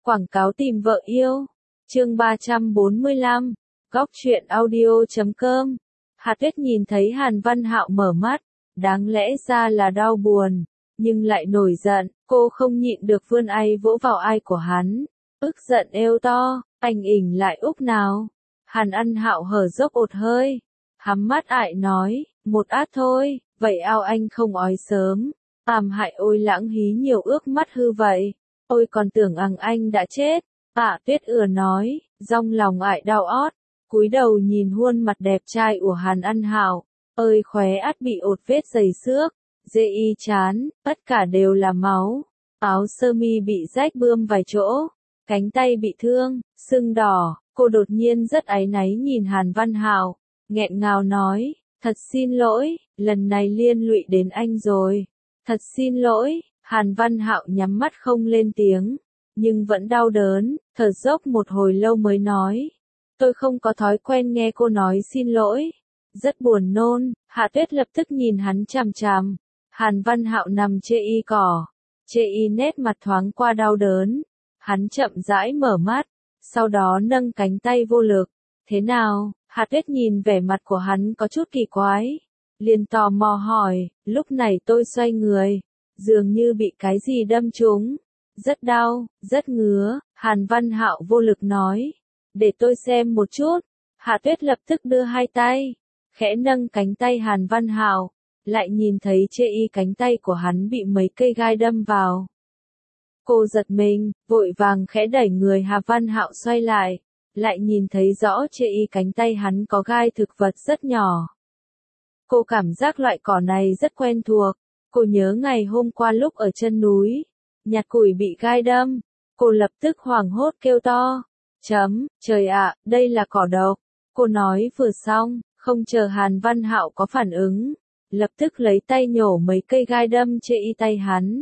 Quảng cáo tìm vợ yêu. Chương 345. Góc truyện audio.com. Hạ Tuyết nhìn thấy Hàn Văn Hạo mở mắt, đáng lẽ ra là đau buồn, nhưng lại nổi giận, cô không nhịn được vươn ai vỗ vào ai của hắn. Ức giận êu to, anh ỉnh lại úc nào. Hàn Văn Hạo hở dốc ột hơi, hắm mắt ại nói, một át thôi, vậy ao anh không ói sớm. Hại ôi lãng hí nhiều ước mắt hư vậy. Ôi còn tưởng anh đã chết. Tạ Tuyết nói, dòng lòng ại đau ót, cúi đầu nhìn khuôn mặt đẹp trai của Hàn Văn Hạo, ơi khóe át bị ột vết giày xước, dê y chán, tất cả đều là máu. Áo sơ mi bị rách bươm vài chỗ, cánh tay bị thương, sưng đỏ, cô đột nhiên rất áy náy nhìn Hàn Văn Hạo, nghẹn ngào nói, thật xin lỗi, lần này liên lụy đến anh rồi. Thật xin lỗi. Hàn Văn Hạo nhắm mắt không lên tiếng, nhưng vẫn đau đớn, thở dốc một hồi lâu mới nói. Tôi không có thói quen nghe cô nói xin lỗi. Rất buồn nôn. Hạ Tuyết lập tức nhìn hắn chằm chằm. Hàn Văn Hạo nằm chê y cỏ. Chê y nét mặt thoáng qua đau đớn. Hắn chậm rãi mở mắt, sau đó nâng cánh tay vô lực. Thế nào? Hạ Tuyết nhìn vẻ mặt của hắn có chút kỳ quái. Liền tò mò hỏi, lúc này tôi xoay người. Dường như bị cái gì đâm trúng. Rất đau, rất ngứa. Hàn Văn Hạo vô lực nói. Để tôi xem một chút. Hạ Tuyết lập tức đưa hai tay, khẽ nâng cánh tay Hàn Văn Hạo, lại nhìn thấy chê y cánh tay của hắn bị mấy cây gai đâm vào. Cô giật mình, vội vàng khẽ đẩy người Hàn Văn Hạo xoay lại nhìn thấy rõ chê y cánh tay hắn có gai thực vật rất nhỏ. Cô cảm giác loại cỏ này rất quen thuộc. Cô nhớ ngày hôm qua lúc ở chân núi, nhặt củi bị gai đâm. Cô lập tức hoảng hốt kêu to. Trời ạ, đây là cỏ độc. Cô nói vừa xong, không chờ Hàn Văn Hạo có phản ứng, lập tức lấy tay nhổ mấy cây gai đâm chê y tay hắn.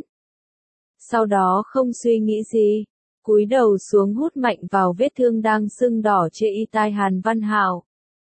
Sau đó không suy nghĩ gì, cúi đầu xuống hút mạnh vào vết thương đang sưng đỏ chê y tai Hàn Văn Hạo.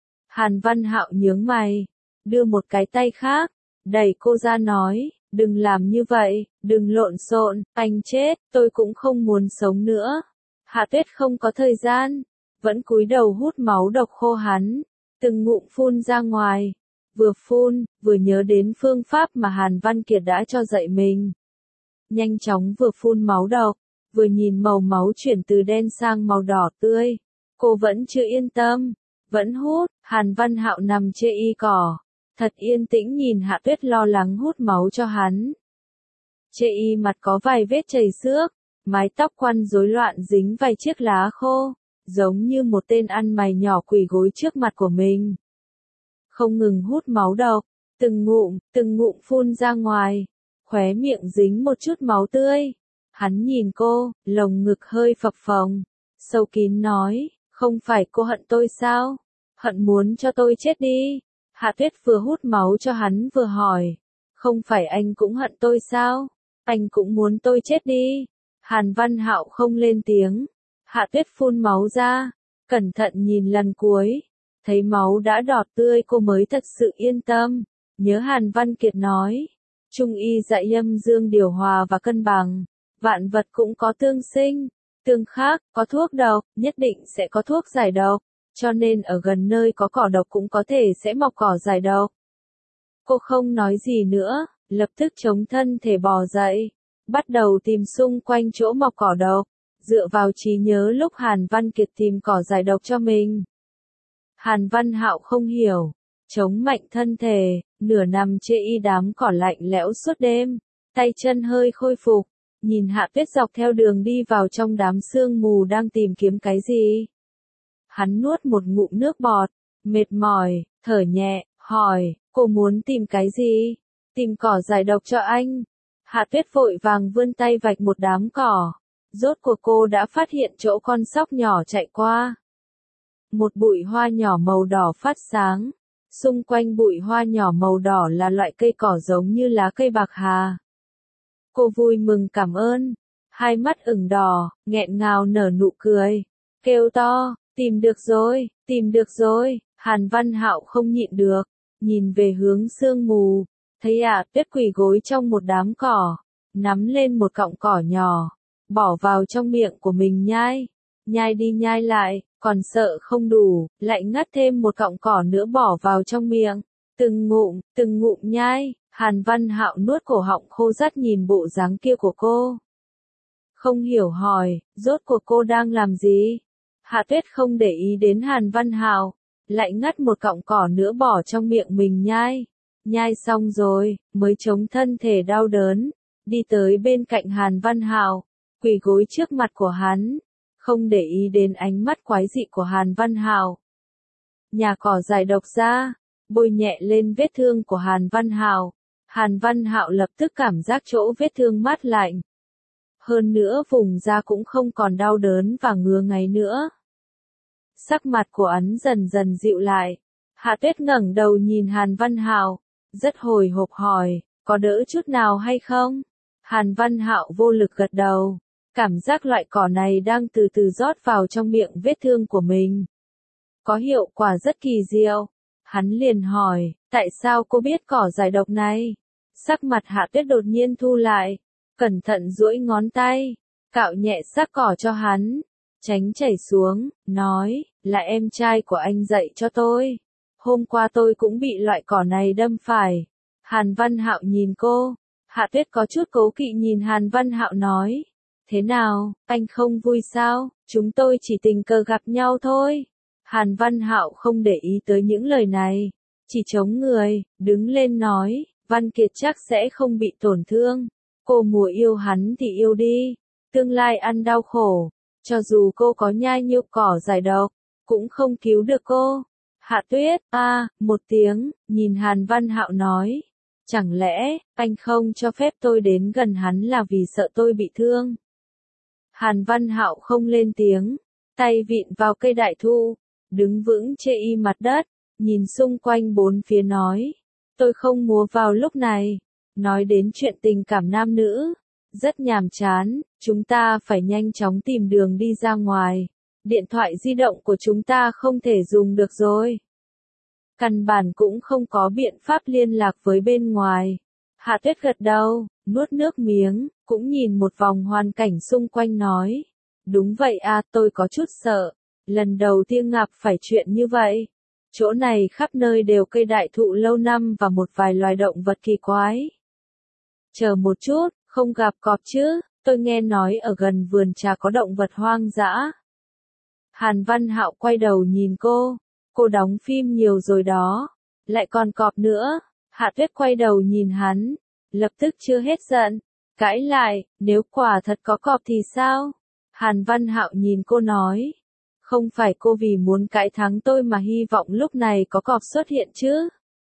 Hàn Văn Hạo nhướng mày, đưa một cái tay khác, đẩy cô ra nói, đừng làm như vậy, đừng lộn xộn, anh chết, tôi cũng không muốn sống nữa. Hạ Tuyết không có thời gian, vẫn cúi đầu hút máu độc khô hắn, từng ngụm phun ra ngoài, vừa phun, vừa nhớ đến phương pháp mà Hàn Văn Kiệt đã cho dạy mình. Nhanh chóng vừa phun máu độc, vừa nhìn màu máu chuyển từ đen sang màu đỏ tươi, cô vẫn chưa yên tâm, vẫn hút. Hàn Văn Hạo nằm chê y cỏ, thật yên tĩnh nhìn Hạ Tuyết lo lắng hút máu cho hắn. Chê y mặt có vài vết chảy xước, mái tóc quăn rối loạn dính vài chiếc lá khô, giống như một tên ăn mày nhỏ quỳ gối trước mặt của mình. Không ngừng hút máu độc, từng ngụm phun ra ngoài, khóe miệng dính một chút máu tươi. Hắn nhìn cô, lồng ngực hơi phập phồng, sâu kín nói, không phải cô hận tôi sao? Hận muốn cho tôi chết đi. Hạ Tuyết vừa hút máu cho hắn vừa hỏi, không phải anh cũng hận tôi sao? Anh cũng muốn tôi chết đi. Hàn Văn Hạo không lên tiếng. Hạ Tuyết phun máu ra, cẩn thận nhìn lần cuối, thấy máu đã đỏ tươi cô mới thật sự yên tâm. Nhớ Hàn Văn Kiệt nói, Trung y dạy âm dương điều hòa và cân bằng, vạn vật cũng có tương sinh, tương khắc, có thuốc độc, nhất định sẽ có thuốc giải độc, cho nên ở gần nơi có cỏ độc cũng có thể sẽ mọc cỏ giải độc. Cô không nói gì nữa, lập tức chống thân thể bò dậy, bắt đầu tìm xung quanh chỗ mọc cỏ độc, dựa vào trí nhớ lúc Hàn Văn Kiệt tìm cỏ giải độc cho mình. Hàn Văn Hạo không hiểu, chống mạnh thân thể, nửa nằm chê y đám cỏ lạnh lẽo suốt đêm, tay chân hơi khôi phục, nhìn Hạ Tuyết dọc theo đường đi vào trong đám sương mù đang tìm kiếm cái gì. Hắn nuốt một ngụm nước bọt, mệt mỏi, thở nhẹ, hỏi, cô muốn tìm cái gì? Tìm cỏ giải độc cho anh. Hạ Tuyết vội vàng vươn tay vạch một đám cỏ. Rốt cuộc cô đã phát hiện chỗ con sóc nhỏ chạy qua. Một bụi hoa nhỏ màu đỏ phát sáng. Xung quanh bụi hoa nhỏ màu đỏ là loại cây cỏ giống như lá cây bạc hà. Cô vui mừng cảm ơn. Hai mắt ửng đỏ, nghẹn ngào nở nụ cười. Kêu to, tìm được rồi, tìm được rồi. Hàn Văn Hạo không nhịn được, nhìn về hướng sương mù, thấy Tuyết quỳ gối trong một đám cỏ, nắm lên một cọng cỏ nhỏ, bỏ vào trong miệng của mình nhai. Nhai đi nhai lại, còn sợ không đủ, lại ngắt thêm một cọng cỏ nữa bỏ vào trong miệng. Từng ngụm nhai, Hàn Văn Hạo nuốt cổ họng khô rắt nhìn bộ dáng kia của cô. Không hiểu hỏi, rốt cuộc cô đang làm gì? Hạ Tuyết không để ý đến Hàn Văn Hạo, lại ngắt một cọng cỏ nữa bỏ trong miệng mình nhai. Nhai xong rồi, mới chống thân thể đau đớn, đi tới bên cạnh Hàn Văn Hạo, quỳ gối trước mặt của hắn, không để ý đến ánh mắt quái dị của Hàn Văn Hạo. Nhà cỏ giải độc ra, bôi nhẹ lên vết thương của Hàn Văn Hạo. Hàn Văn Hạo lập tức cảm giác chỗ vết thương mát lạnh. Hơn nữa vùng da cũng không còn đau đớn và ngứa ngáy nữa. Sắc mặt của hắn dần dần dịu lại. Hạ Tuyết ngẩng đầu nhìn Hàn Văn Hạo, rất hồi hộp hỏi, có đỡ chút nào hay không? Hàn Văn Hạo vô lực gật đầu, cảm giác loại cỏ này đang từ từ rót vào trong miệng vết thương của mình. Có hiệu quả rất kỳ diệu. Hắn liền hỏi, tại sao cô biết cỏ giải độc này? Sắc mặt Hạ Tuyết đột nhiên thu lại, cẩn thận duỗi ngón tay, cạo nhẹ xác cỏ cho hắn, tránh chảy xuống, nói, là em trai của anh dạy cho tôi. Hôm qua tôi cũng bị loại cỏ này đâm phải. Hàn Văn Hạo nhìn cô, Hạ Tuyết có chút cố kỵ nhìn Hàn Văn Hạo nói, thế nào, anh không vui sao, chúng tôi chỉ tình cờ gặp nhau thôi. Hàn Văn Hạo không để ý tới những lời này, chỉ chống người, đứng lên nói, Văn Kiệt chắc sẽ không bị tổn thương. Cô mùa yêu hắn thì yêu đi, tương lai ăn đau khổ, cho dù cô có nhai nhiêu cỏ giải độc, cũng không cứu được cô. Hạ Tuyết, một tiếng, nhìn Hàn Văn Hạo nói, chẳng lẽ, anh không cho phép tôi đến gần hắn là vì sợ tôi bị thương? Hàn Văn Hạo không lên tiếng, tay vịn vào cây đại thụ, đứng vững chê y mặt đất, nhìn xung quanh bốn phía nói, tôi không múa vào lúc này, nói đến chuyện tình cảm nam nữ, rất nhàm chán, chúng ta phải nhanh chóng tìm đường đi ra ngoài, điện thoại di động của chúng ta không thể dùng được rồi. Căn bản cũng không có biện pháp liên lạc với bên ngoài. Hạ Tuyết gật đầu, nuốt nước miếng, cũng nhìn một vòng hoàn cảnh xung quanh nói, đúng vậy tôi có chút sợ. Lần đầu tiên gặp phải chuyện như vậy. Chỗ này khắp nơi đều cây đại thụ lâu năm và một vài loài động vật kỳ quái. Chờ một chút, không gặp cọp chứ, tôi nghe nói ở gần vườn trà có động vật hoang dã. Hàn Văn Hạo quay đầu nhìn cô đóng phim nhiều rồi đó, lại còn cọp nữa. Hạ Tuyết quay đầu nhìn hắn, lập tức chưa hết giận, cãi lại, nếu quả thật có cọp thì sao? Hàn Văn Hạo nhìn cô nói, không phải cô vì muốn cãi thắng tôi mà hy vọng lúc này có cọp xuất hiện chứ?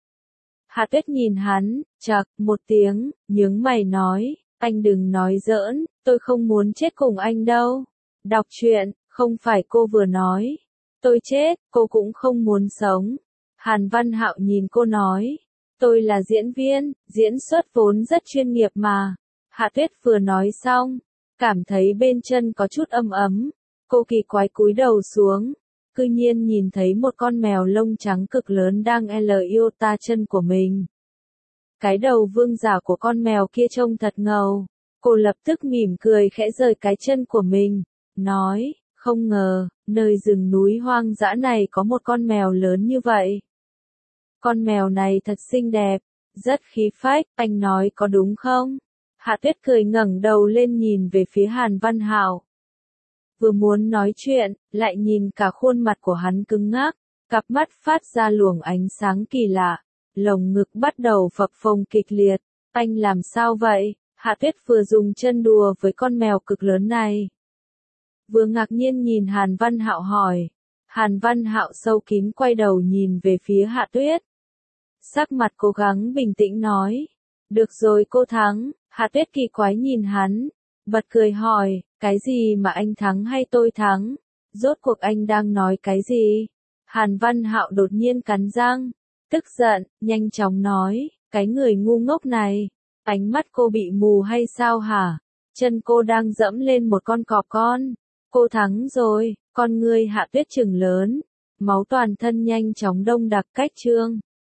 Hạ Tuyết nhìn hắn, chậc một tiếng, nhướng mày nói, anh đừng nói giỡn, tôi không muốn chết cùng anh đâu. Đọc truyện, không phải cô vừa nói, tôi chết, cô cũng không muốn sống. Hàn Văn Hạo nhìn cô nói, tôi là diễn viên, diễn xuất vốn rất chuyên nghiệp mà. Hạ Tuyết vừa nói xong, cảm thấy bên chân có chút ấm ấm. Cô kỳ quái cúi đầu xuống, cư nhiên nhìn thấy một con mèo lông trắng cực lớn đang yêu ta chân của mình. Cái đầu vương giả của con mèo kia trông thật ngầu. Cô lập tức mỉm cười khẽ rời cái chân của mình, nói, không ngờ, nơi rừng núi hoang dã này có một con mèo lớn như vậy. Con mèo này thật xinh đẹp, rất khí phách, anh nói có đúng không? Hạ Tuyết cười ngẩng đầu lên nhìn về phía Hàn Văn Hạo. Vừa muốn nói chuyện, lại nhìn cả khuôn mặt của hắn cứng ngắc, cặp mắt phát ra luồng ánh sáng kỳ lạ, lồng ngực bắt đầu phập phồng kịch liệt. Anh làm sao vậy? Hạ Tuyết vừa dùng chân đùa với con mèo cực lớn này. Vừa ngạc nhiên nhìn Hàn Văn Hạo hỏi. Hàn Văn Hạo sâu kín quay đầu nhìn về phía Hạ Tuyết. Sắc mặt cố gắng bình tĩnh nói. Được rồi cô thắng. Hạ Tuyết kỳ quái nhìn hắn, bật cười hỏi, cái gì mà anh thắng hay tôi thắng? Rốt cuộc anh đang nói cái gì? Hàn Văn Hạo đột nhiên cắn răng, tức giận, nhanh chóng nói, cái người ngu ngốc này, ánh mắt cô bị mù hay sao hả? Chân cô đang dẫm lên một con cọp con. Cô thắng rồi, con ngươi Hạ Tuyết trừng lớn, máu toàn thân nhanh chóng đông đặc cách trương.